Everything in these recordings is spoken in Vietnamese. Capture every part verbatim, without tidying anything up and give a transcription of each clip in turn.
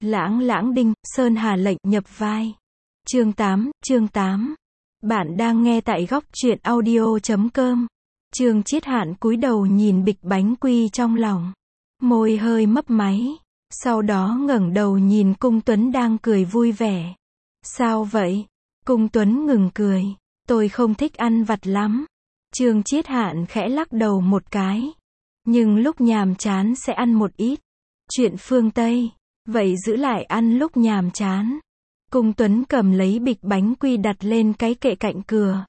Lãng lãng đinh, Sơn Hà lệnh nhập vai. Chương tám, chương tám. Bạn đang nghe tại góc truyện audio chấm com. Trương Chiết Hạn cúi đầu nhìn bịch bánh quy trong lòng. Môi hơi mấp máy. Sau đó ngẩng đầu nhìn Cung Tuấn đang cười vui vẻ. Sao vậy? Cung Tuấn ngừng cười. Tôi không thích ăn vặt lắm. Trương Chiết Hạn khẽ lắc đầu một cái. Nhưng lúc nhàm chán sẽ ăn một ít. Chuyện phương Tây. Vậy giữ lại ăn lúc nhàm chán. Cung Tuấn cầm lấy bịch bánh quy đặt lên cái kệ cạnh cửa.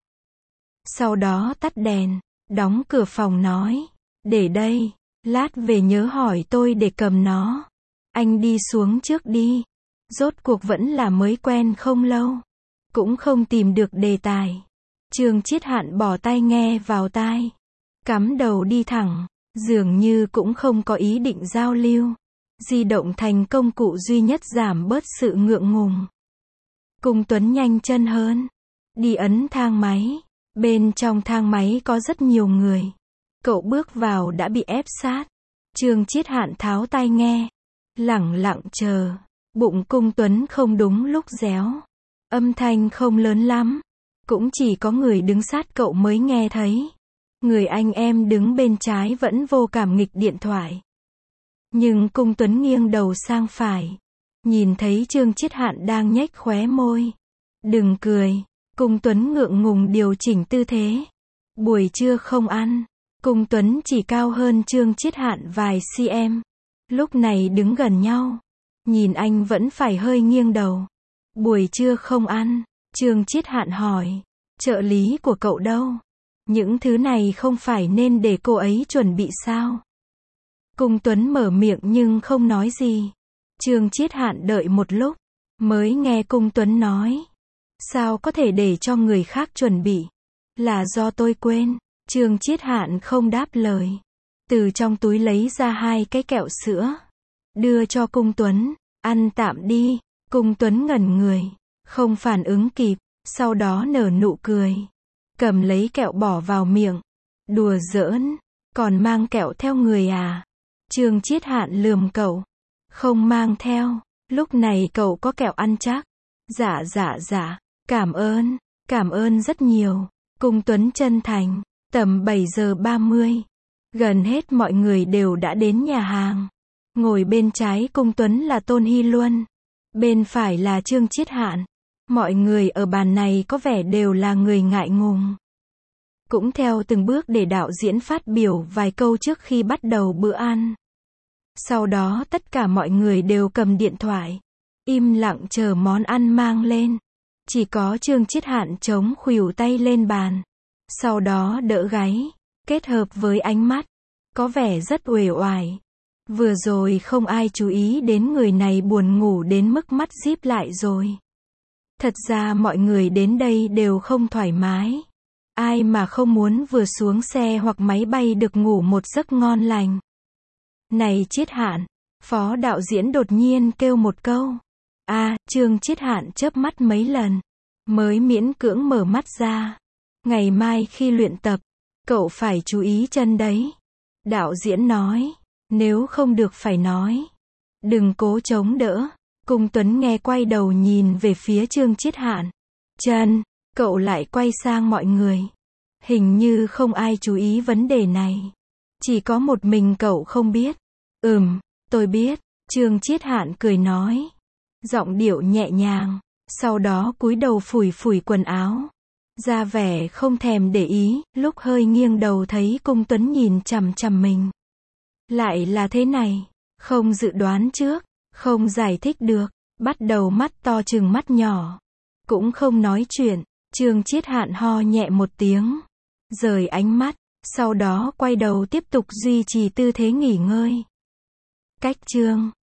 Sau đó tắt đèn, đóng cửa phòng nói. Để đây, lát về nhớ hỏi tôi để cầm nó. Anh đi xuống trước đi. Rốt cuộc vẫn là mới quen không lâu. Cũng không tìm được đề tài. Trương Chiết Hạn bỏ tai nghe vào tai. Cắm đầu đi thẳng, dường như cũng không có ý định giao lưu. Di động thành công cụ duy nhất giảm bớt sự ngượng ngùng. Cung Tuấn nhanh chân hơn. Đi ấn thang máy. Bên trong thang máy có rất nhiều người. Cậu bước vào đã bị ép sát. Trương Chiết Hạn tháo tai nghe. Lẳng lặng chờ. Bụng Cung Tuấn không đúng lúc réo. Âm thanh không lớn lắm. Cũng chỉ có người đứng sát cậu mới nghe thấy. Người anh em đứng bên trái vẫn vô cảm nghịch điện thoại. Nhưng Cung Tuấn nghiêng đầu sang phải. Nhìn thấy Trương Chiết Hạn đang nhếch khóe môi. Đừng cười. Cung Tuấn ngượng ngùng điều chỉnh tư thế. Buổi trưa không ăn. Cung Tuấn chỉ cao hơn Trương Chiết Hạn vài cm. Lúc này đứng gần nhau. Nhìn anh vẫn phải hơi nghiêng đầu. Buổi trưa không ăn. Trương Chiết Hạn hỏi. Trợ lý của cậu đâu? Những thứ này không phải nên để cô ấy chuẩn bị sao? Cung Tuấn mở miệng nhưng không nói gì. Trương Chiết Hạn đợi một lúc. Mới nghe Cung Tuấn nói. Sao có thể để cho người khác chuẩn bị? Là do tôi quên. Trương Chiết Hạn không đáp lời. Từ trong túi lấy ra hai cái kẹo sữa. Đưa cho Cung Tuấn. Ăn tạm đi. Cung Tuấn ngẩn người. Không phản ứng kịp. Sau đó nở nụ cười. Cầm lấy kẹo bỏ vào miệng. Đùa giỡn. Còn mang kẹo theo người à? Trương Chiết Hạn lườm cậu. Không mang theo. Lúc này cậu có kẹo ăn chắc. Dạ dạ dạ. Cảm ơn. Cảm ơn rất nhiều. Cung Tuấn chân thành. Tầm bảy giờ ba mươi. Gần hết mọi người đều đã đến nhà hàng. Ngồi bên trái Cung Tuấn là Tôn Hy Luân. Bên phải là Trương Chiết Hạn. Mọi người ở bàn này có vẻ đều là người ngại ngùng. Cũng theo từng bước để đạo diễn phát biểu vài câu trước khi bắt đầu bữa ăn. Sau đó tất cả mọi người đều cầm điện thoại. Im lặng chờ món ăn mang lên. Chỉ có Trương Chiết Hạn chống khuỷu tay lên bàn. Sau đó đỡ gáy. Kết hợp với ánh mắt. Có vẻ rất uể oải. Vừa rồi không ai chú ý đến người này buồn ngủ đến mức mắt díp lại rồi. Thật ra mọi người đến đây đều không thoải mái. Ai mà không muốn vừa xuống xe hoặc máy bay được ngủ một giấc ngon lành. Này Chiết Hạn. Phó đạo diễn đột nhiên kêu một câu. A, à, Trương Chiết Hạn chớp mắt mấy lần. Mới miễn cưỡng mở mắt ra. Ngày mai khi luyện tập. Cậu phải chú ý chân đấy. Đạo diễn nói. Nếu không được phải nói. Đừng cố chống đỡ. Cung Tuấn nghe quay đầu nhìn về phía Trương Chiết Hạn. Chân. Cậu lại quay sang mọi người. Hình như không ai chú ý vấn đề này. Chỉ có một mình cậu không biết. Ừm, tôi biết. Trương Chiết Hạn cười nói. Giọng điệu nhẹ nhàng. Sau đó cúi đầu phủi phủi quần áo. Ra vẻ không thèm để ý. Lúc hơi nghiêng đầu thấy Cung Tuấn nhìn chằm chằm mình. Lại là thế này. Không dự đoán trước. Không giải thích được. Bắt đầu mắt to chừng mắt nhỏ. Cũng không nói chuyện. Trương Chiết Hạn ho nhẹ một tiếng. Rời ánh mắt. Sau đó quay đầu tiếp tục duy trì tư thế nghỉ ngơi. Cách chương.